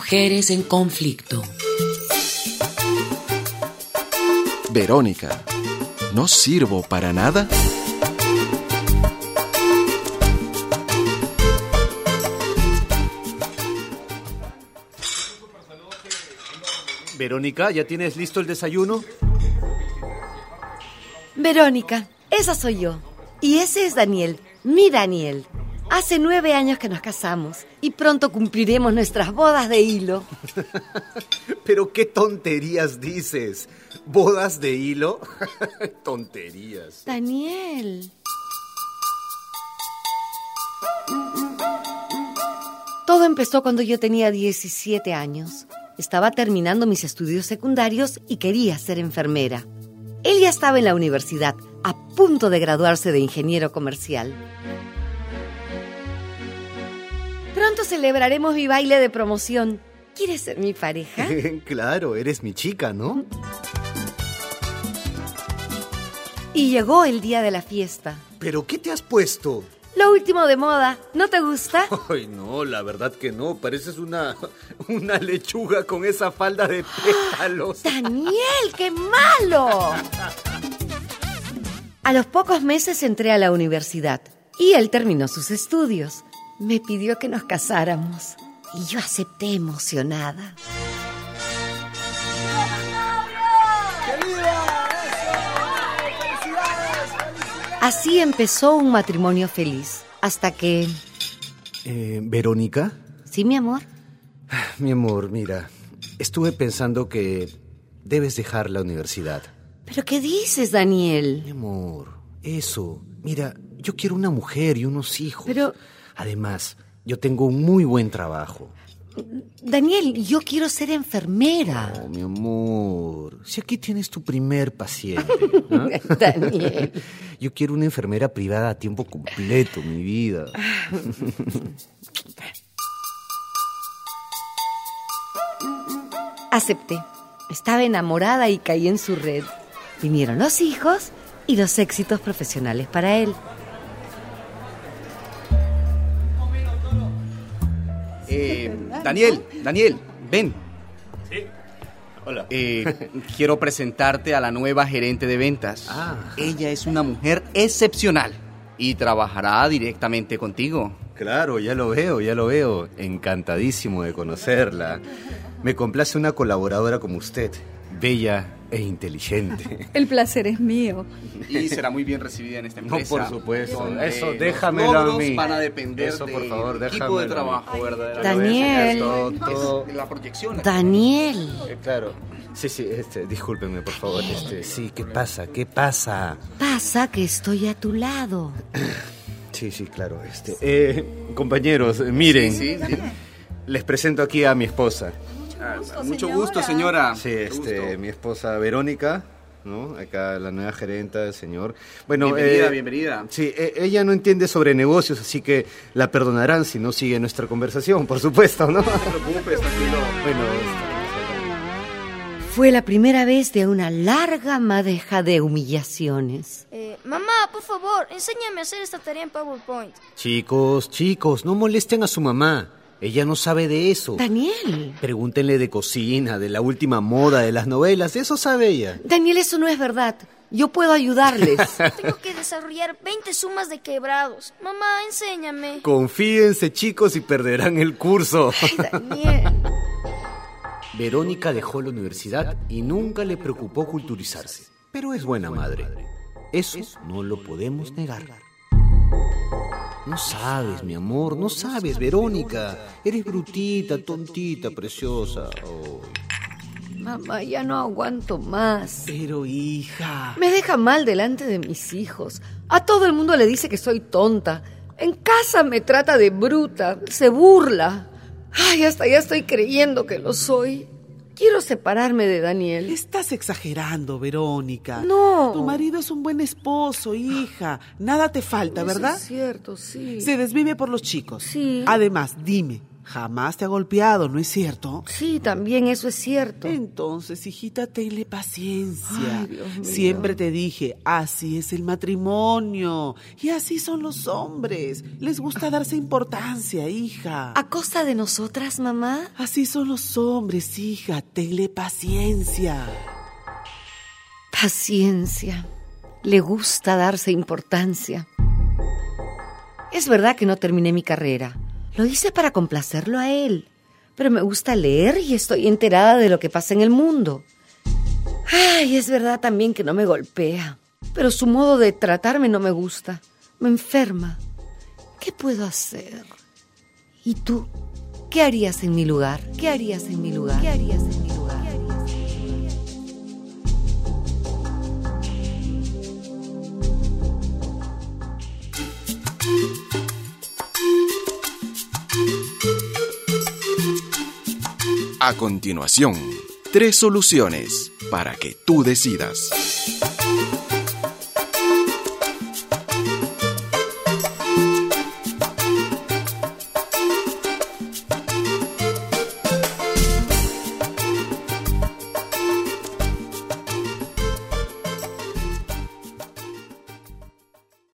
Mujeres en conflicto. Verónica, ¿no sirvo para nada? Verónica, ¿ya tienes listo el desayuno? Verónica, esa soy yo. Y ese es Daniel, mi Daniel. Hace 9 años que nos casamos y pronto cumpliremos nuestras bodas de hilo. Pero qué tonterías dices. ¿Bodas de hilo? Tonterías. Daniel. Todo empezó cuando yo tenía 17 años. Estaba terminando mis estudios secundarios y quería ser enfermera. Él ya estaba en la universidad, a punto de graduarse de ingeniero comercial. Pronto celebraremos mi baile de promoción. ¿Quieres ser mi pareja? Claro, eres mi chica, ¿no? Y llegó el día de la fiesta. ¿Pero qué te has puesto? Lo último de moda. ¿No te gusta? Ay, no, la verdad que no. Pareces una lechuga con esa falda de pétalos. ¡Daniel, qué malo! A los pocos meses entré a la universidad y él terminó sus estudios. Me pidió que nos casáramos y yo acepté emocionada. Así empezó un matrimonio feliz, hasta que... ¿Verónica? ¿Sí, mi amor? Mi amor, mira, estuve pensando que debes dejar la universidad. ¿Pero qué dices, Daniel? Mi amor, eso. Mira, yo quiero una mujer y unos hijos. Pero... Además, yo tengo un muy buen trabajo. Daniel, yo quiero ser enfermera. Oh, mi amor, si aquí tienes tu primer paciente, ¿no? Daniel. Yo quiero una enfermera privada a tiempo completo, mi vida. Acepté. Estaba enamorada y caí en su red. Vinieron los hijos y los éxitos profesionales para él. Daniel, ven. Sí. Hola. Quiero presentarte a la nueva gerente de ventas. Ella es una mujer excepcional y trabajará directamente contigo. Claro, ya lo veo. Encantadísimo de conocerla. Me complace una colaboradora como usted, bella e inteligente. El placer es mío. Y será muy bien recibida en esta empresa. No, por supuesto. Eso, Los déjamelo a logros mí. van a depender Eso, por favor, del equipo de déjamelo. trabajo, verdaderamente. Daniel. Todo. Es la proyección. Daniel. Claro. Sí, discúlpeme, por favor. Sí, ¿qué pasa? Pasa que estoy a tu lado. Sí, claro. Compañeros, miren. Sí. Les presento aquí a mi esposa. Mucho gusto, señora. Sí, mi esposa Verónica, ¿no? Acá la nueva gerenta del señor. Bueno, bienvenida. Sí, ella no entiende sobre negocios, así que la perdonarán si no sigue nuestra conversación, por supuesto, ¿no? No te preocupes, tranquilo. Bueno, Fue la primera vez de una larga madeja de humillaciones. Mamá, por favor, enséñame a hacer esta tarea en PowerPoint. Chicos, no molesten a su mamá. Ella no sabe de eso. Daniel. Pregúntenle de cocina, de la última moda, de las novelas. Eso sabe ella. Daniel, eso no es verdad. Yo puedo ayudarles. Tengo que desarrollar 20 sumas de quebrados. Mamá, enséñame. Confíense, chicos, y perderán el curso. Ay, Daniel. Verónica dejó la universidad y nunca le preocupó culturizarse. Pero es buena madre. Eso no lo podemos negar. No sabes, mi amor, no sabes, Verónica. Eres brutita, tontita, preciosa. Oh. Mamá, ya no aguanto más. Pero, hija... Me deja mal delante de mis hijos. A todo el mundo le dice que soy tonta. En casa me trata de bruta, se burla. Ay, hasta ya estoy creyendo que lo soy. Quiero separarme de Daniel. Estás exagerando, Verónica. No. Tu marido es un buen esposo, hija. Nada te falta, ¿verdad? Eso es cierto, sí. Se desvive por los chicos. Sí. Además, dime, Jamás te ha golpeado, ¿no es cierto? Sí, también eso es cierto. Entonces, hijita, tenle paciencia. Ay, Dios mío. Siempre te dije, así es el matrimonio. Y así son los hombres. Les gusta darse importancia, hija. ¿A costa de nosotras, mamá? Así son los hombres, hija. Tenle paciencia. Paciencia. Le gusta darse importancia. Es verdad que no terminé mi carrera. Lo hice para complacerlo a él. Pero me gusta leer y estoy enterada de lo que pasa en el mundo. Ay, es verdad también que no me golpea. Pero su modo de tratarme no me gusta. Me enferma. ¿Qué puedo hacer? ¿Y tú? ¿Qué harías en mi lugar? ¿Qué harías en mi lugar? ¿Qué harías en mi lugar? A continuación, 3 soluciones para que tú decidas.